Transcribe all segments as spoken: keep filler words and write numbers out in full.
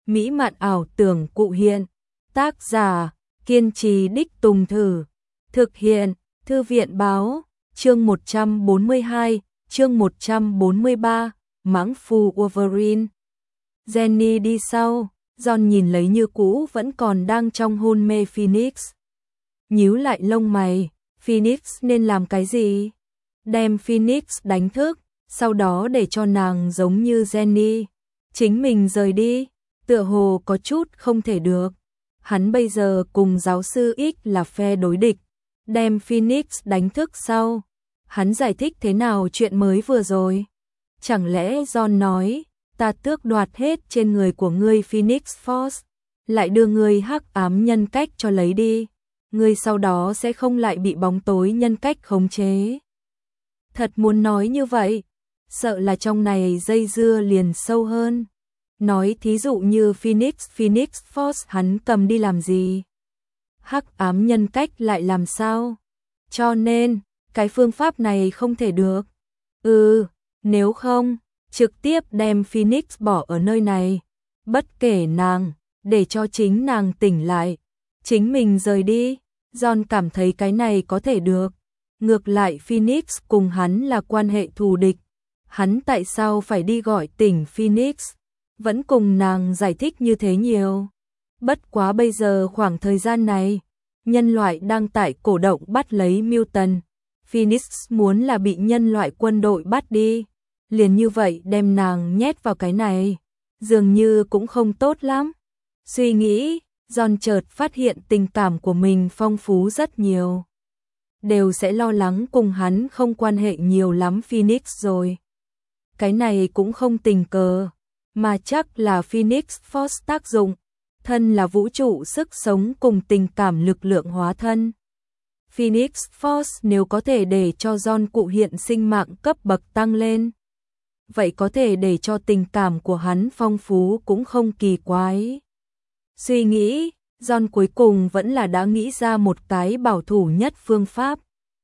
mỹ mạn ảo tưởng cụ hiện. Tác giả, kiên trì đích tùng thử. Thực hiện, Thư viện báo, chương một trăm bốn mươi hai, chương một trăm bốn mươi ba, mãng phu Wolverine. Jenny đi sau, John nhìn lấy như cũ vẫn còn đang trong hôn mê Phoenix. Nhíu lại lông mày, Phoenix nên làm cái gì? Đem Phoenix đánh thức, sau đó để cho nàng giống như Jenny. Chính mình rời đi, tựa hồ có chút không thể được. Hắn bây giờ cùng giáo sư X là phe đối địch. Đem Phoenix đánh thức sau. Hắn giải thích thế nào chuyện mới vừa rồi? Chẳng lẽ John nói, ta tước đoạt hết trên người của ngươi Phoenix Force, lại đưa ngươi hắc ám nhân cách cho lấy đi. Ngươi sau đó sẽ không lại bị bóng tối nhân cách khống chế. Thật muốn nói như vậy, sợ là trong này dây dưa liền sâu hơn. Nói thí dụ như Phoenix Phoenix Force hắn cầm đi làm gì? Hắc ám nhân cách lại làm sao? Cho nên, cái phương pháp này không thể được. Ừ, nếu không, trực tiếp đem Phoenix bỏ ở nơi này. Bất kể nàng, để cho chính nàng tỉnh lại. Chính mình rời đi. John cảm thấy cái này có thể được. Ngược lại Phoenix cùng hắn là quan hệ thù địch. Hắn tại sao phải đi gọi tỉnh Phoenix? Vẫn cùng nàng giải thích như thế nhiều. Bất quá bây giờ khoảng thời gian này, nhân loại đang tại cổ động bắt lấy Mutant. Phoenix muốn là bị nhân loại quân đội bắt đi. Liền như vậy đem nàng nhét vào cái này. Dường như cũng không tốt lắm. Suy nghĩ, John chợt phát hiện tình cảm của mình phong phú rất nhiều. Đều sẽ lo lắng cùng hắn không quan hệ nhiều lắm Phoenix rồi. Cái này cũng không tình cờ, mà chắc là Phoenix Force tác dụng. Thân là vũ trụ sức sống cùng tình cảm lực lượng hóa thân. Phoenix Force nếu có thể để cho John cụ hiện sinh mạng cấp bậc tăng lên, vậy có thể để cho tình cảm của hắn phong phú cũng không kỳ quái. Suy nghĩ, John cuối cùng vẫn là đã nghĩ ra một cái bảo thủ nhất phương pháp.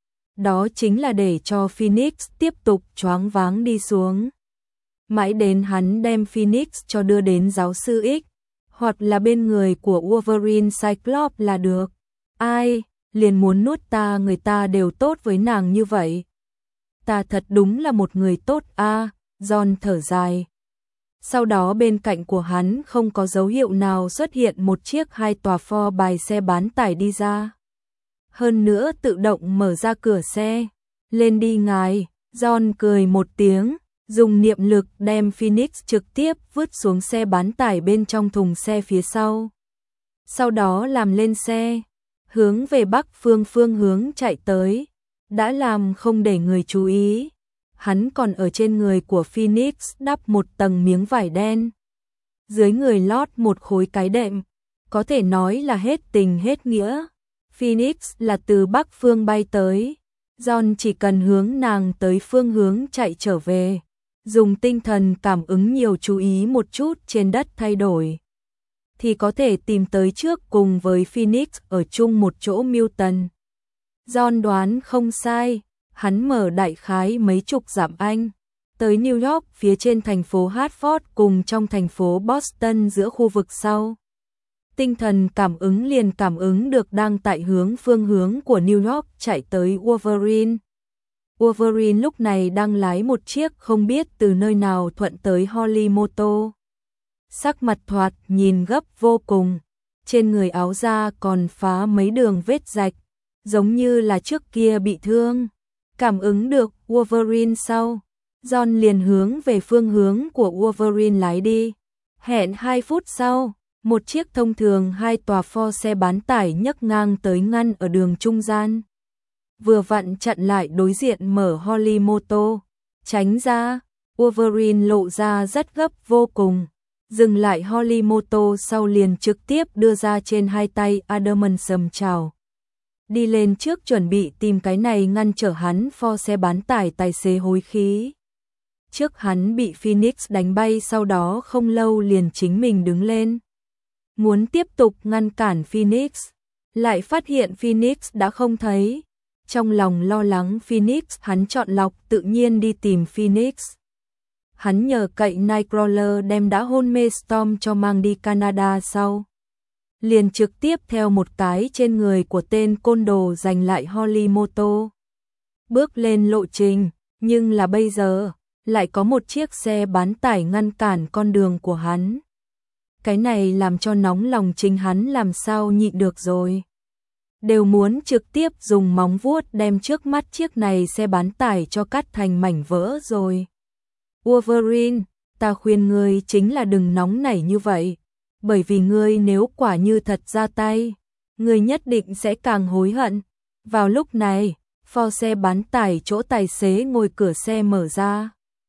Đó chính là để cho Phoenix tiếp tục choáng váng đi xuống. Mãi đến hắn đem Phoenix cho đưa đến giáo sư X, hoặc là bên người của Wolverine Cyclops là được. Ai, liền muốn nuốt ta, người ta đều tốt với nàng như vậy. Ta thật đúng là một người tốt a, à, John thở dài. Sau đó bên cạnh của hắn không có dấu hiệu nào xuất hiện một chiếc hai tòa pho bài xe bán tải đi ra. Hơn nữa tự động mở ra cửa xe. Lên đi ngài, John cười một tiếng, dùng niệm lực đem Phoenix trực tiếp vứt xuống xe bán tải bên trong thùng xe phía sau. Sau đó làm lên xe, hướng về bắc phương phương hướng chạy tới. Đã làm không để người chú ý. Hắn còn ở trên người của Phoenix đắp một tầng miếng vải đen. Dưới người lót một khối cái đệm. Có thể nói là hết tình hết nghĩa. Phoenix là từ bắc phương bay tới. John chỉ cần hướng nàng tới phương hướng chạy trở về. Dùng tinh thần cảm ứng nhiều chú ý một chút trên đất thay đổi. Thì có thể tìm tới trước cùng với Phoenix ở chung một chỗ Mutant. John đoán không sai. Hắn mở đại khái mấy chục dặm Anh, tới New York phía trên thành phố Hartford cùng trong thành phố Boston giữa khu vực sau. Tinh thần cảm ứng liền cảm ứng được đang tại hướng phương hướng của New York chạy tới Wolverine. Wolverine lúc này đang lái một chiếc không biết từ nơi nào thuận tới Holly mô tô. Sắc mặt thoạt nhìn gấp vô cùng, trên người áo da còn phá mấy đường vết rạch, giống như là trước kia bị thương. Cảm ứng được Wolverine sau, John liền hướng về phương hướng của Wolverine lái đi. Hẹn hai phút sau, một chiếc thông thường hai tòa pho xe bán tải nhấc ngang tới ngăn ở đường trung gian. Vừa vặn chặn lại đối diện mở Holly mô tô. Tránh ra, Wolverine lộ ra rất gấp vô cùng. Dừng lại Holly mô tô sau liền trực tiếp đưa ra trên hai tay Adamantium chào. Đi lên trước chuẩn bị tìm cái này ngăn trở hắn pho xe bán tải tài xế hối khí. Trước hắn bị Phoenix đánh bay sau đó không lâu liền chính mình đứng lên. Muốn tiếp tục ngăn cản Phoenix. Lại phát hiện Phoenix đã không thấy. Trong lòng lo lắng Phoenix hắn chọn lọc tự nhiên đi tìm Phoenix. hắn nhờ cậy Nightcrawler đem đã hôn mê Storm cho mang đi Canada sau. Liền trực tiếp theo một cái trên người của tên côn đồ giành lại Holimoto. Bước lên lộ trình, nhưng là bây giờ, lại có một chiếc xe bán tải ngăn cản con đường của hắn. Cái này làm cho nóng lòng chính hắn làm sao nhịn được rồi. Đều muốn trực tiếp dùng móng vuốt đem trước mắt chiếc này xe bán tải cho cắt thành mảnh vỡ rồi. Wolverine, ta khuyên ngươi chính là đừng nóng nảy như vậy, bởi vì ngươi nếu quả như thật ra tay, ngươi nhất định sẽ càng hối hận. Vào lúc này, pho xe bán tải chỗ tài xế ngồi cửa xe mở ra.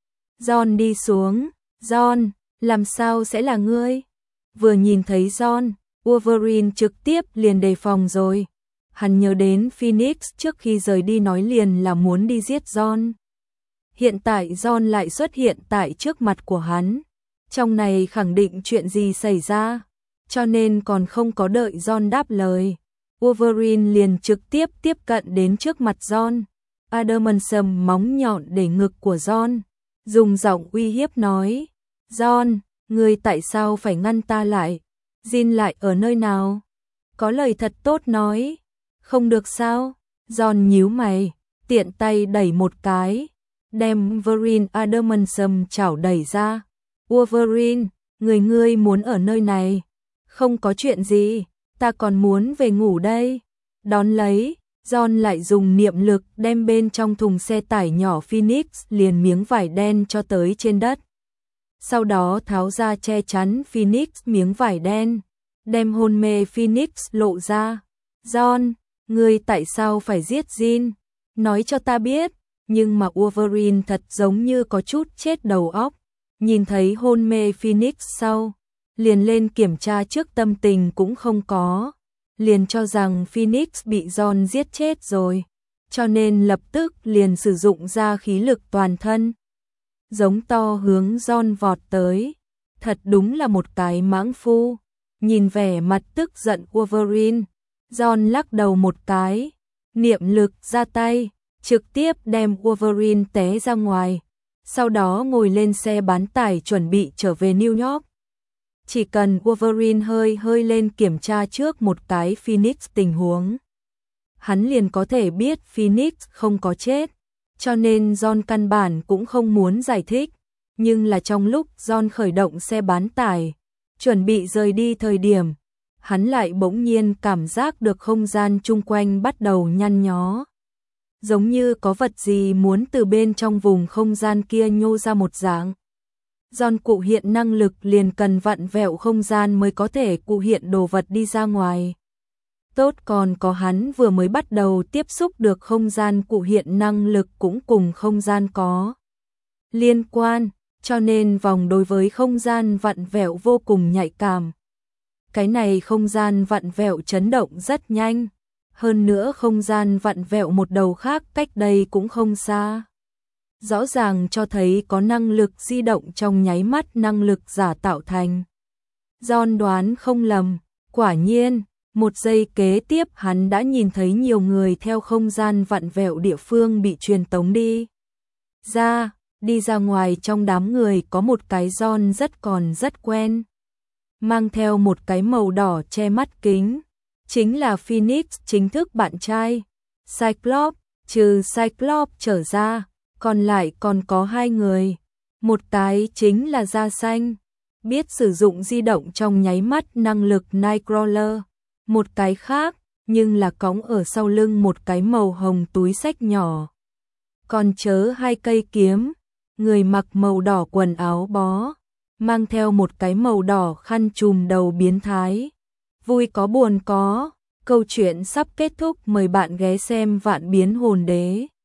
John đi xuống. John, làm sao sẽ là ngươi? Vừa nhìn thấy John, Wolverine trực tiếp liền đề phòng rồi. Hắn nhớ đến Phoenix trước khi rời đi nói liền là muốn đi giết John. Hiện tại John lại xuất hiện tại trước mặt của hắn. Trong này khẳng định chuyện gì xảy ra, cho nên còn không có đợi John đáp lời. Wolverine liền trực tiếp tiếp cận đến trước mặt John. Adamantium móng nhọn để ngực của John, dùng giọng uy hiếp nói: John, ngươi tại sao phải ngăn ta lại? Jin lại ở nơi nào? Có lời thật tốt nói. Không được sao? John nhíu mày, tiện tay đẩy một cái, đem Wolverine Adamantium chảo đẩy ra. Wolverine, người ngươi muốn ở nơi này? Không có chuyện gì, ta còn muốn về ngủ đây. Đón lấy, John lại dùng niệm lực đem bên trong thùng xe tải nhỏ Phoenix liền miếng vải đen cho tới trên đất. Sau đó tháo ra che chắn Phoenix miếng vải đen, đem hôn mê Phoenix lộ ra. John, ngươi tại sao phải giết Jin? Nói cho ta biết. Nhưng mà Wolverine thật giống như có chút chết đầu óc. Nhìn thấy hôn mê Phoenix sau, liền lên kiểm tra trước tâm tình cũng không có. Liền cho rằng Phoenix bị John giết chết rồi, cho nên lập tức liền sử dụng ra khí lực toàn thân. Giống to hướng John vọt tới. Thật đúng là một cái mãng phu. Nhìn vẻ mặt tức giận Wolverine, John lắc đầu một cái, niệm lực ra tay, trực tiếp đem Wolverine té ra ngoài. Sau đó ngồi lên xe bán tải chuẩn bị trở về New York. Chỉ cần Wolverine hơi hơi lên kiểm tra trước một cái Phoenix tình huống, hắn liền có thể biết Phoenix không có chết, cho nên John căn bản cũng không muốn giải thích. Nhưng là trong lúc John khởi động xe bán tải, chuẩn bị rời đi thời điểm, hắn lại bỗng nhiên cảm giác được không gian chung quanh bắt đầu nhăn nhó. Giống như có vật gì muốn từ bên trong vùng không gian kia nhô ra một dạng. John cụ hiện năng lực liền cần vặn vẹo không gian mới có thể cụ hiện đồ vật đi ra ngoài. Tốt còn có hắn vừa mới bắt đầu tiếp xúc được không gian cụ hiện năng lực cũng cùng không gian có liên quan, cho nên vòng đối với không gian vặn vẹo vô cùng nhạy cảm. Cái này không gian vặn vẹo chấn động rất nhanh. Hơn nữa không gian vặn vẹo một đầu khác cách đây cũng không xa. Rõ ràng cho thấy có năng lực di động trong nháy mắt năng lực giả tạo thành. John đoán không lầm, quả nhiên, một giây kế tiếp hắn đã nhìn thấy nhiều người theo không gian vặn vẹo địa phương bị truyền tống đi. Ra, đi ra ngoài trong đám người có một cái John rất còn rất quen. Mang theo một cái màu đỏ che mắt kính. Chính là Phoenix chính thức bạn trai. Cyclops, trừ Cyclops trở ra, còn lại còn có hai người. Một cái chính là da xanh, biết sử dụng di động trong nháy mắt năng lực Nightcrawler. Một cái khác, nhưng là cõng ở sau lưng một cái màu hồng túi xách nhỏ. Còn chớ hai cây kiếm, người mặc màu đỏ quần áo bó, mang theo một cái màu đỏ khăn trùm đầu biến thái. Vui có buồn có, câu chuyện sắp kết thúc, mời bạn ghé xem Vạn Biến Hồn Đế.